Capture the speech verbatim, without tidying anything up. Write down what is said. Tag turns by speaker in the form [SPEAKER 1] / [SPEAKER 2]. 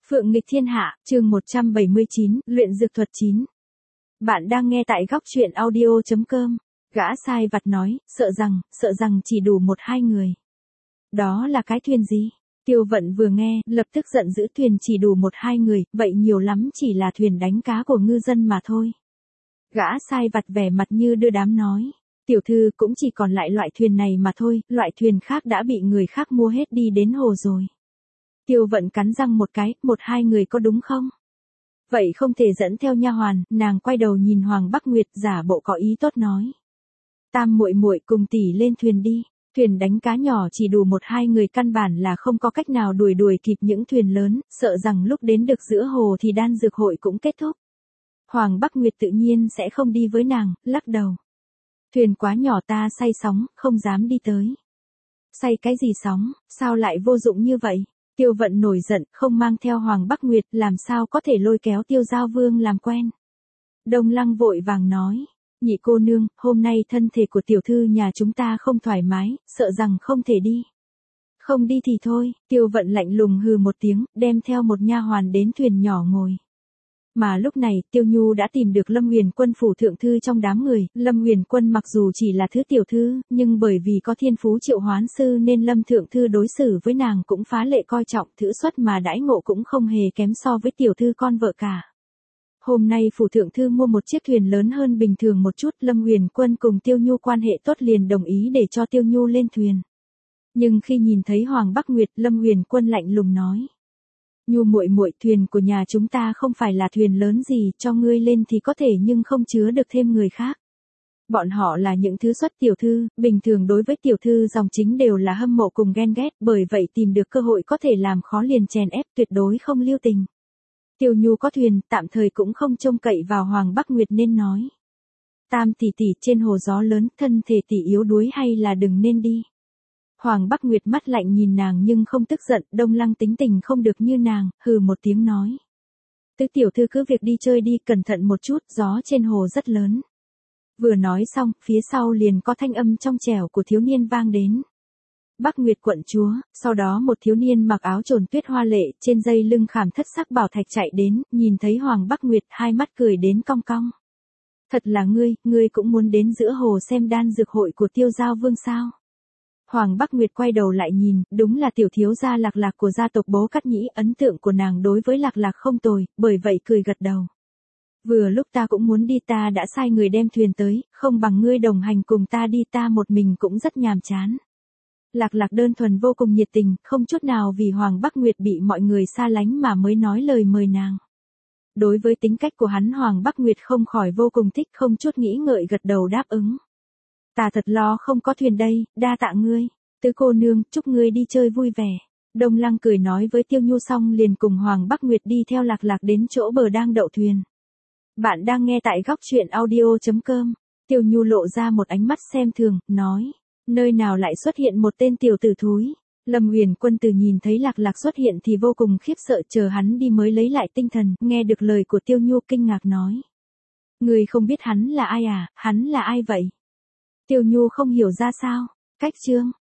[SPEAKER 1] Phượng nghịch thiên hạ, chương một trăm bảy mươi chín, luyện dược thuật chín. Bạn đang nghe tại góc truyện audio chấm com. Gã sai vặt nói, sợ rằng, sợ rằng chỉ đủ một hai người. Đó là cái thuyền gì? Tiêu Vận vừa nghe, lập tức giận dữ, thuyền chỉ đủ một hai người, vậy nhiều lắm chỉ là thuyền đánh cá của ngư dân mà thôi. Gã sai vặt vẻ mặt như đưa đám nói, tiểu thư cũng chỉ còn lại loại thuyền này mà thôi, loại thuyền khác đã bị người khác mua hết đi đến hồ rồi. Tiêu Vận cắn răng một cái, một hai người có đúng không? Vậy không thể dẫn theo nha hoàn, nàng quay đầu nhìn Hoàng Bắc Nguyệt, giả bộ có ý tốt nói. Tam muội muội cùng tỷ lên thuyền đi, thuyền đánh cá nhỏ chỉ đủ một hai người, căn bản là không có cách nào đuổi đuổi kịp những thuyền lớn, sợ rằng lúc đến được giữa hồ thì đan dược hội cũng kết thúc. Hoàng Bắc Nguyệt tự nhiên sẽ không đi với nàng, lắc đầu. Thuyền quá nhỏ, ta say sóng, không dám đi tới. Say cái gì sóng, sao lại vô dụng như vậy? Tiêu Vận nổi giận, không mang theo Hoàng Bắc Nguyệt, làm sao có thể lôi kéo Tiêu Giao Vương làm quen. Đông Lăng vội vàng nói, nhị cô nương, hôm nay thân thể của tiểu thư nhà chúng ta không thoải mái, sợ rằng không thể đi. Không đi thì thôi, Tiêu Vận lạnh lùng hừ một tiếng, đem theo một nha hoàn đến thuyền nhỏ ngồi. Mà lúc này, Tiêu Nhu đã tìm được Lâm Huyền Quân phủ thượng thư trong đám người. Lâm Huyền Quân mặc dù chỉ là thứ tiểu thư, nhưng bởi vì có thiên phú triệu hoán sư nên Lâm thượng thư đối xử với nàng cũng phá lệ coi trọng, thữ xuất mà đãi ngộ cũng không hề kém so với tiểu thư con vợ cả. Hôm nay phủ thượng thư mua một chiếc thuyền lớn hơn bình thường một chút, Lâm Huyền Quân cùng Tiêu Nhu quan hệ tốt liền đồng ý để cho Tiêu Nhu lên thuyền. Nhưng khi nhìn thấy Hoàng Bắc Nguyệt, Lâm Huyền Quân lạnh lùng nói. Nhu muội muội, thuyền của nhà chúng ta không phải là thuyền lớn gì, cho ngươi lên thì có thể nhưng không chứa được thêm người khác. Bọn họ là những thứ xuất tiểu thư, bình thường đối với tiểu thư dòng chính đều là hâm mộ cùng ghen ghét, bởi vậy tìm được cơ hội có thể làm khó liền chèn ép, tuyệt đối không lưu tình. Tiêu Nhu có thuyền, tạm thời cũng không trông cậy vào Hoàng Bắc Nguyệt nên nói. Tam tỷ tỷ, trên hồ gió lớn, thân thể tỷ yếu đuối hay là đừng nên đi. Hoàng Bắc Nguyệt mắt lạnh nhìn nàng nhưng không tức giận, Đông Lăng tính tình không được như nàng, hừ một tiếng nói. Tứ tiểu thư cứ việc đi chơi đi, cẩn thận một chút, gió trên hồ rất lớn. Vừa nói xong, phía sau liền có thanh âm trong trẻo của thiếu niên vang đến. Bắc Nguyệt quận chúa, sau đó một thiếu niên mặc áo trồn tuyết hoa lệ, trên dây lưng khảm thất sắc bảo thạch chạy đến, nhìn thấy Hoàng Bắc Nguyệt, hai mắt cười đến cong cong. Thật là ngươi, ngươi cũng muốn đến giữa hồ xem đan dược hội của Tiêu Giao Vương sao? Hoàng Bắc Nguyệt quay đầu lại nhìn, đúng là tiểu thiếu gia Lạc Lạc của gia tộc Bố Cát Nhĩ, ấn tượng của nàng đối với Lạc Lạc không tồi, bởi vậy cười gật đầu. Vừa lúc ta cũng muốn đi, ta đã sai người đem thuyền tới, không bằng ngươi đồng hành cùng ta đi, ta một mình cũng rất nhàm chán. Lạc Lạc đơn thuần vô cùng nhiệt tình, không chút nào vì Hoàng Bắc Nguyệt bị mọi người xa lánh mà mới nói lời mời nàng. Đối với tính cách của hắn, Hoàng Bắc Nguyệt không khỏi vô cùng thích, không chút nghĩ ngợi gật đầu đáp ứng. Ta thật lo không có thuyền đây, đa tạ ngươi. Tứ cô nương, chúc ngươi đi chơi vui vẻ. Đông Lăng cười nói với Tiêu Nhu xong liền cùng Hoàng Bắc Nguyệt đi theo Lạc Lạc đến chỗ bờ đang đậu thuyền. Bạn đang nghe tại góc truyện audio chấm com. Tiêu Nhu lộ ra một ánh mắt xem thường, nói. Nơi nào lại xuất hiện một tên tiểu tử thúi. Lâm Huyền Quân từ nhìn thấy Lạc Lạc xuất hiện thì vô cùng khiếp sợ, chờ hắn đi mới lấy lại tinh thần, nghe được lời của Tiêu Nhu kinh ngạc nói. Ngươi không biết hắn là ai à, hắn là ai vậy? Tiêu Nhu không hiểu ra sao. Cách chương,